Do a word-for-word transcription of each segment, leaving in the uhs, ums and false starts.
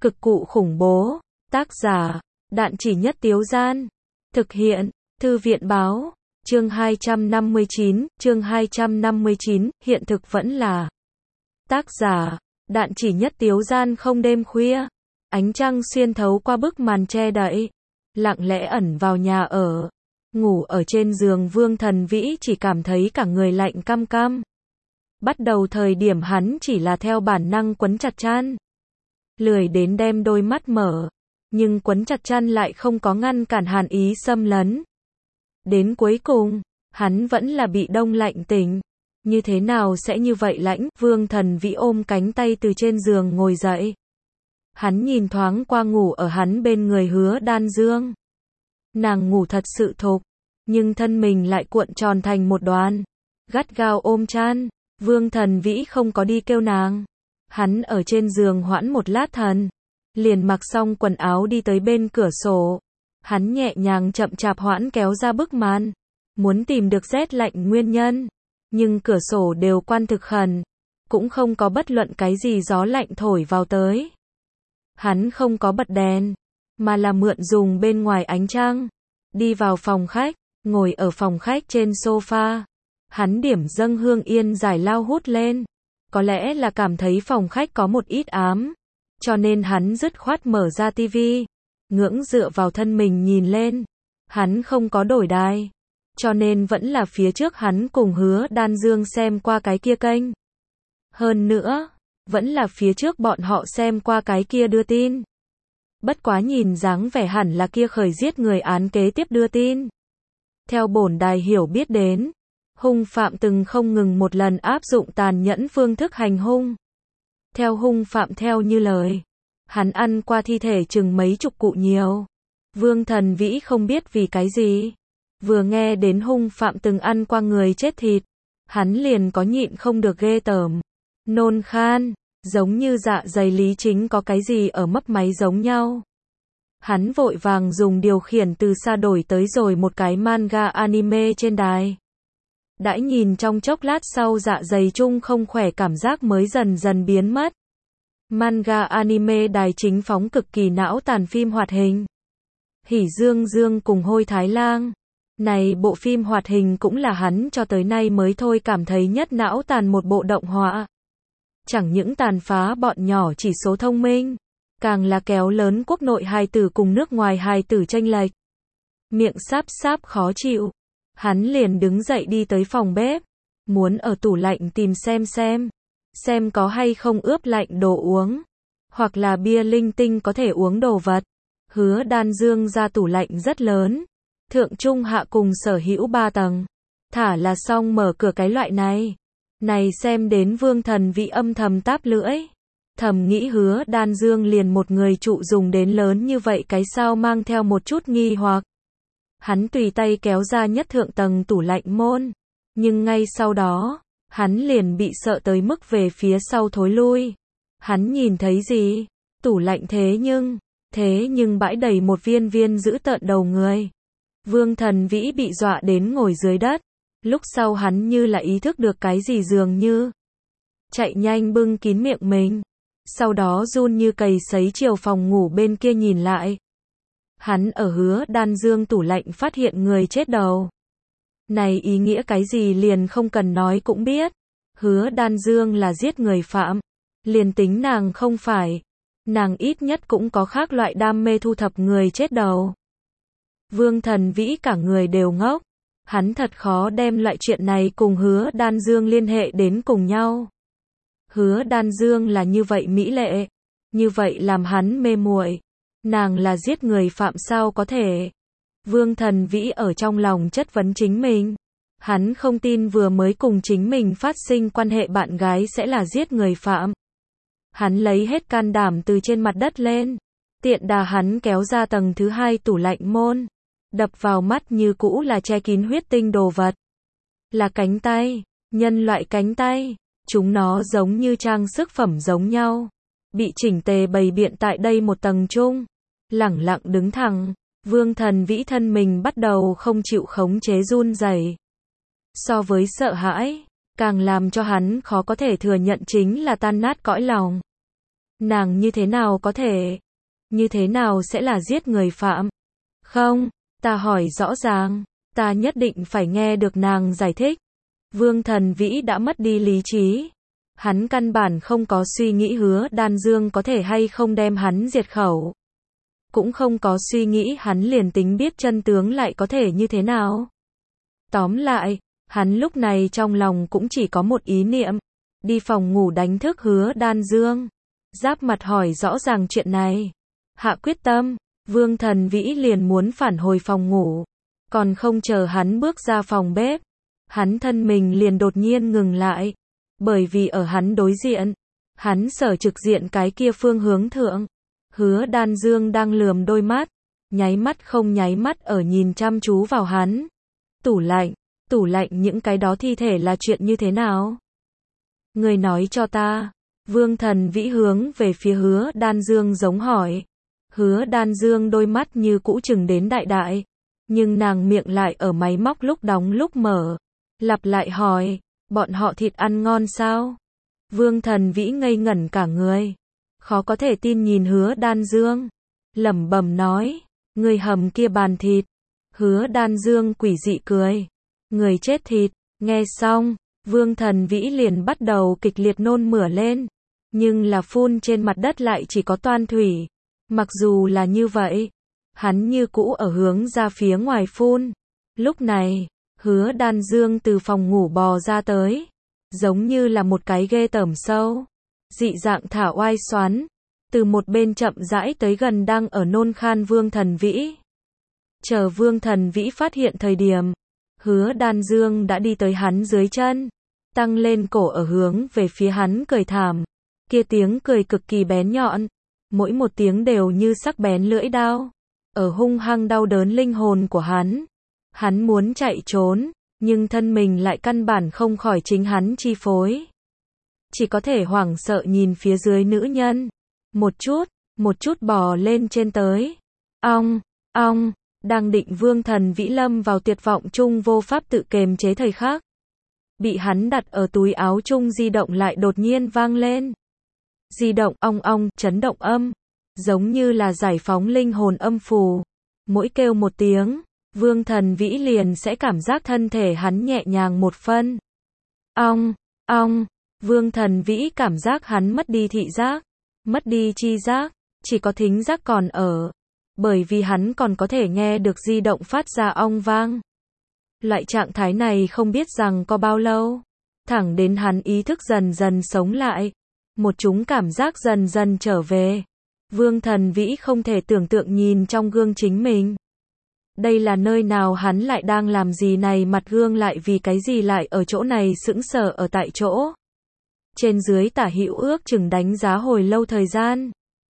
Cực cụ khủng bố. Tác giả, Đạn Chỉ Nhất Tiếu Gian. Thực hiện, Thư viện báo. Chương hai trăm năm mươi chín, chương hai trăm năm mươi chín, hiện thực vẫn là. Tác giả, Đạn Chỉ Nhất Tiếu Gian. Không đêm khuya, ánh trăng xuyên thấu qua bức màn che đậy, lặng lẽ ẩn vào nhà ở. Ngủ ở trên giường Vương Thần Vĩ chỉ cảm thấy cả người lạnh căm căm. Bắt đầu thời điểm hắn chỉ là theo bản năng quấn chặt chăn, lười đến đem đôi mắt mở, nhưng quấn chặt chăn lại không có ngăn cản hàn ý xâm lấn. Đến cuối cùng, hắn vẫn là bị đông lạnh tỉnh. Như thế nào sẽ như vậy lãnh? Vương Thần Vĩ ôm cánh tay từ trên giường ngồi dậy. Hắn nhìn thoáng qua ngủ ở hắn bên người Hứa Đan Dương. Nàng ngủ thật sự thục, nhưng thân mình lại cuộn tròn thành một đoàn, gắt gao ôm chăn. Vương Thần Vĩ không có đi kêu nàng. Hắn ở trên giường hoãn một lát thần, liền mặc xong quần áo đi tới bên cửa sổ. Hắn nhẹ nhàng chậm chạp hoãn kéo ra bức màn, muốn tìm được rét lạnh nguyên nhân, nhưng cửa sổ đều quan thực khẩn, cũng không có bất luận cái gì gió lạnh thổi vào tới. Hắn không có bật đèn, mà là mượn dùng bên ngoài ánh trăng. Đi vào phòng khách, ngồi ở phòng khách trên sofa. Hắn điểm dâng hương yên giải lao hút lên. Có lẽ là cảm thấy phòng khách có một ít ám, cho nên hắn dứt khoát mở ra tivi, ngưỡng dựa vào thân mình nhìn lên. Hắn không có đổi đài, cho nên vẫn là phía trước hắn cùng Hứa Đan Dương xem qua cái kia kênh. Hơn nữa, vẫn là phía trước bọn họ xem qua cái kia đưa tin. Bất quá nhìn dáng vẻ hẳn là kia khởi giết người án kế tiếp đưa tin. Theo bổn đài hiểu biết đến, hung phạm từng không ngừng một lần áp dụng tàn nhẫn phương thức hành hung. Theo hung phạm theo như lời, hắn ăn qua thi thể chừng mấy chục cụ nhiều. Vương Thần Vĩ không biết vì cái gì, vừa nghe đến hung phạm từng ăn qua người chết thịt, hắn liền có nhịn không được ghê tởm, nôn khan, giống như dạ dày lý chính có cái gì ở mấp máy giống nhau. Hắn vội vàng dùng điều khiển từ xa đổi tới rồi một cái manga anime trên đài. Đãi nhìn trong chốc lát sau, dạ dày chung không khỏe cảm giác mới dần dần biến mất. Manga anime đài chính phóng cực kỳ não tàn phim hoạt hình Hỉ Dương Dương cùng Hôi Thái Lang. Này bộ phim hoạt hình cũng là hắn cho tới nay mới thôi cảm thấy nhất não tàn một bộ động họa. Chẳng những tàn phá bọn nhỏ chỉ số thông minh, càng là kéo lớn quốc nội hài tử cùng nước ngoài hài tử chênh lệch. Miệng sáp sáp khó chịu, hắn liền đứng dậy đi tới phòng bếp, muốn ở tủ lạnh tìm xem xem, xem có hay không ướp lạnh đồ uống, hoặc là bia linh tinh có thể uống đồ vật. Hứa Đan Dương ra tủ lạnh rất lớn, thượng trung hạ cùng sở hữu ba tầng, thả là xong mở cửa cái loại này. Này xem đến Vương Thần Vĩ âm thầm táp lưỡi, thầm nghĩ Hứa Đan Dương liền một người trụ dùng đến lớn như vậy cái sao, mang theo một chút nghi hoặc. Hắn tùy tay kéo ra nhất thượng tầng tủ lạnh môn, nhưng ngay sau đó, hắn liền bị sợ tới mức về phía sau thối lui. Hắn nhìn thấy gì? Tủ lạnh thế nhưng, thế nhưng bãi đầy một viên viên dữ tợn đầu người. Vương Thần Vĩ bị dọa đến ngồi dưới đất. Lúc sau hắn như là ý thức được cái gì dường như, chạy nhanh bưng kín miệng mình, sau đó run như cầy sấy chiều phòng ngủ bên kia nhìn lại. Hắn ở Hứa Đan Dương tủ lạnh phát hiện người chết đầu. Này ý nghĩa cái gì liền không cần nói cũng biết. Hứa Đan Dương là giết người phạm, liền tính nàng không phải, nàng ít nhất cũng có khác loại đam mê thu thập người chết đầu. Vương Thần Vĩ cả người đều ngốc. Hắn thật khó đem loại chuyện này cùng Hứa Đan Dương liên hệ đến cùng nhau. Hứa Đan Dương là như vậy mỹ lệ, như vậy làm hắn mê muội. Nàng là giết người phạm sao có thể? Vương Thần Vĩ ở trong lòng chất vấn chính mình. Hắn không tin vừa mới cùng chính mình phát sinh quan hệ bạn gái sẽ là giết người phạm. Hắn lấy hết can đảm từ trên mặt đất lên, tiện đà hắn kéo ra tầng thứ hai tủ lạnh môn. Đập vào mắt như cũ là che kín huyết tinh đồ vật. Là cánh tay, nhân loại cánh tay. Chúng nó giống như trang sức phẩm giống nhau, bị chỉnh tề bày biện tại đây một tầng chung, lẳng lặng đứng thẳng. Vương Thần Vĩ thân mình bắt đầu không chịu khống chế run rẩy. So với sợ hãi, càng làm cho hắn khó có thể thừa nhận chính là tan nát cõi lòng. Nàng như thế nào có thể? Như thế nào sẽ là giết người phạm? Không, ta hỏi rõ ràng, ta nhất định phải nghe được nàng giải thích. Vương Thần Vĩ đã mất đi lý trí. Hắn căn bản không có suy nghĩ Hứa Đan Dương có thể hay không đem hắn diệt khẩu. Cũng không có suy nghĩ hắn liền tính biết chân tướng lại có thể như thế nào. Tóm lại, hắn lúc này trong lòng cũng chỉ có một ý niệm. Đi phòng ngủ đánh thức Hứa Đan Dương. Giáp mặt hỏi rõ ràng chuyện này. Hạ quyết tâm, Vương Thần Vĩ liền muốn phản hồi phòng ngủ. Còn không chờ hắn bước ra phòng bếp. Hắn thân mình liền đột nhiên ngừng lại. Bởi vì ở hắn đối diện, hắn sở trực diện cái kia phương hướng thượng. Hứa Đan Dương đang lườm đôi mắt, nháy mắt không nháy mắt ở nhìn chăm chú vào hắn. Tủ lạnh, tủ lạnh những cái đó thi thể là chuyện như thế nào? Người nói cho ta. Vương Thần Vĩ hướng về phía Hứa Đan Dương giống hỏi. Hứa Đan Dương đôi mắt như cũ chừng đến đại đại, nhưng nàng miệng lại ở máy móc lúc đóng lúc mở. Lặp lại hỏi, bọn họ thịt ăn ngon sao? Vương Thần Vĩ ngây ngẩn cả người. Khó có thể tin nhìn Hứa Đan Dương. Lẩm bẩm nói, người hầm kia bàn thịt. Hứa Đan Dương quỷ dị cười. Người chết thịt. Nghe xong, Vương Thần Vĩ liền bắt đầu kịch liệt nôn mửa lên. Nhưng là phun trên mặt đất lại chỉ có toan thủy. Mặc dù là như vậy, hắn như cũ ở hướng ra phía ngoài phun. Lúc này, Hứa Đan Dương từ phòng ngủ bò ra tới. Giống như là một cái ghê tởm sâu. Dị dạng thả oai xoắn. Từ một bên chậm rãi tới gần đang ở nôn khan Vương Thần Vĩ. Chờ Vương Thần Vĩ phát hiện thời điểm. Hứa Đan Dương đã đi tới hắn dưới chân. Tăng lên cổ ở hướng về phía hắn cười thảm. Kia tiếng cười cực kỳ bén nhọn. Mỗi một tiếng đều như sắc bén lưỡi đao. Ở hung hăng đau đớn linh hồn của hắn. Hắn muốn chạy trốn, nhưng thân mình lại căn bản không khỏi chính hắn chi phối. Chỉ có thể hoảng sợ nhìn phía dưới nữ nhân. Một chút, một chút bò lên trên tới. Ong, ong, đang định Vương Thần Vĩ lâm vào tuyệt vọng chung vô pháp tự kiềm chế thời khắc. Bị hắn đặt ở túi áo chung di động lại đột nhiên vang lên. Di động ong ong, chấn động âm. Giống như là giải phóng linh hồn âm phù. Mỗi kêu một tiếng, Vương Thần Vĩ liền sẽ cảm giác thân thể hắn nhẹ nhàng một phân. Ong, ong, Vương Thần Vĩ cảm giác hắn mất đi thị giác, mất đi chi giác, chỉ có thính giác còn ở. Bởi vì hắn còn có thể nghe được di động phát ra ong vang. Loại trạng thái này không biết rằng có bao lâu. Thẳng đến hắn ý thức dần dần sống lại. Một chúng cảm giác dần dần trở về. Vương Thần Vĩ không thể tưởng tượng nhìn trong gương chính mình. Đây là nơi nào, hắn lại đang làm gì này, mặt gương lại vì cái gì lại ở chỗ này sững sờ ở tại chỗ. Trên dưới tả hữu ước chừng đánh giá hồi lâu thời gian.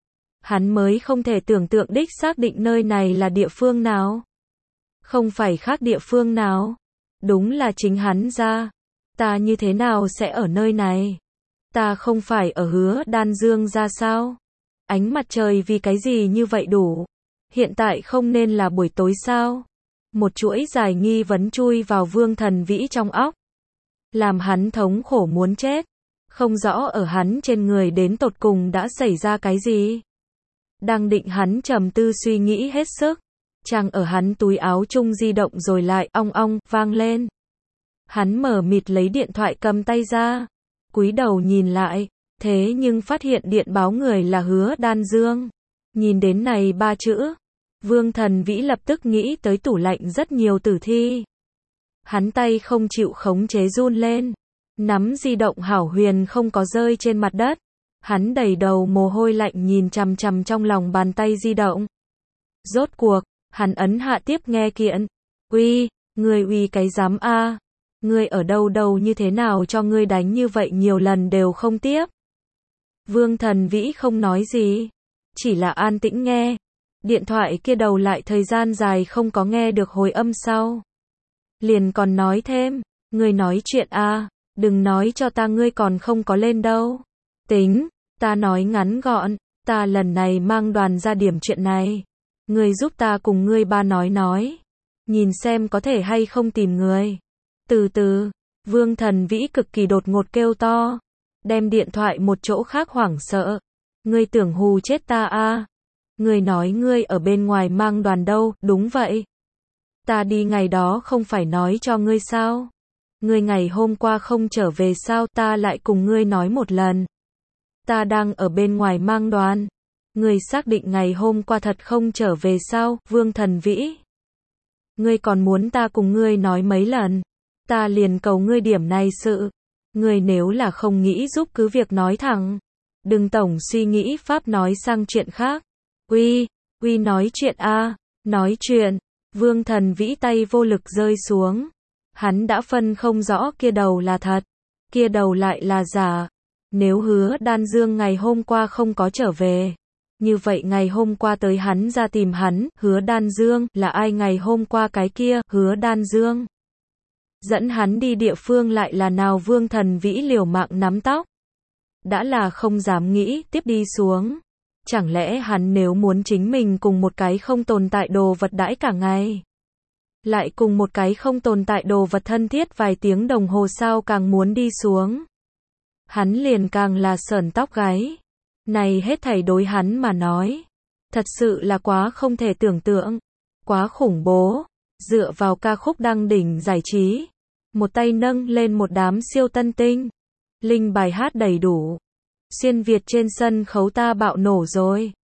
Hắn mới không thể tưởng tượng đích xác định nơi này là địa phương nào. Không phải khác địa phương nào. Đúng là chính hắn ra. Ta như thế nào sẽ ở nơi này? Ta không phải ở Hứa Đan Dương ra sao? Ánh mặt trời vì cái gì như vậy đủ? Hiện tại không nên là buổi tối sao? Một chuỗi dài nghi vấn chui vào Vương Thần Vĩ trong óc. Làm hắn thống khổ muốn chết. Không rõ ở hắn trên người đến tột cùng đã xảy ra cái gì. Đang định hắn trầm tư suy nghĩ hết sức. Chàng ở hắn túi áo chung di động rồi lại ong ong vang lên. Hắn mở mịt lấy điện thoại cầm tay ra. Cúi đầu nhìn lại. Thế nhưng phát hiện điện báo người là Hứa Đan Dương. Nhìn đến này ba chữ. Vương Thần Vĩ lập tức nghĩ tới tủ lạnh rất nhiều tử thi. Hắn tay không chịu khống chế run lên. Nắm di động hảo huyền không có rơi trên mặt đất. Hắn đầy đầu mồ hôi lạnh nhìn chằm chằm trong lòng bàn tay di động. Rốt cuộc, hắn ấn hạ tiếp nghe kiện. Uy, ngươi uy cái dám a? Ngươi ở đâu đâu như thế nào cho ngươi đánh như vậy nhiều lần đều không tiếp? Vương Thần Vĩ không nói gì. Chỉ là an tĩnh nghe. Điện thoại kia đầu lại thời gian dài không có nghe được hồi âm sau. Liền còn nói thêm. Ngươi nói chuyện a, đừng nói cho ta ngươi còn không có lên đâu. Tính, ta nói ngắn gọn. Ta lần này mang đoàn ra điểm chuyện này. Ngươi giúp ta cùng ngươi ba nói nói. Nhìn xem có thể hay không tìm người. Từ từ, Vương Thần Vĩ cực kỳ đột ngột kêu to. Đem điện thoại một chỗ khác hoảng sợ. Ngươi tưởng hù chết ta à? Ngươi nói ngươi ở bên ngoài mang đoàn đâu, đúng vậy. Ta đi ngày đó không phải nói cho ngươi sao? Ngươi ngày hôm qua không trở về sao, ta lại cùng ngươi nói một lần. Ta đang ở bên ngoài mang đoàn. Ngươi xác định ngày hôm qua thật không trở về sao, Vương Thần Vĩ? Ngươi còn muốn ta cùng ngươi nói mấy lần? Ta liền cầu ngươi điểm này sự. Ngươi nếu là không nghĩ giúp cứ việc nói thẳng. Đừng tổng suy nghĩ pháp nói sang chuyện khác. Uy, uy nói chuyện a, nói chuyện. Vương Thần Vĩ tay vô lực rơi xuống. Hắn đã phân không rõ kia đầu là thật, kia đầu lại là giả. Nếu Hứa Đan Dương ngày hôm qua không có trở về, như vậy ngày hôm qua tới hắn ra tìm hắn, Hứa Đan Dương là ai, ngày hôm qua cái kia, Hứa Đan Dương dẫn hắn đi địa phương lại là nào? Vương Thần Vĩ liều mạng nắm tóc. Đã là không dám nghĩ tiếp đi xuống. Chẳng lẽ hắn nếu muốn chính mình cùng một cái không tồn tại đồ vật đãi cả ngày, lại cùng một cái không tồn tại đồ vật thân thiết vài tiếng đồng hồ sao? Càng muốn đi xuống, hắn liền càng là sởn tóc gáy. Này hết thảy đối hắn mà nói, thật sự là quá không thể tưởng tượng, quá khủng bố. Dựa vào ca khúc đăng đỉnh giải trí, một tay nâng lên một đám siêu tân tinh, linh bài hát đầy đủ, xuyên Việt trên sân khấu ta bạo nổ rồi.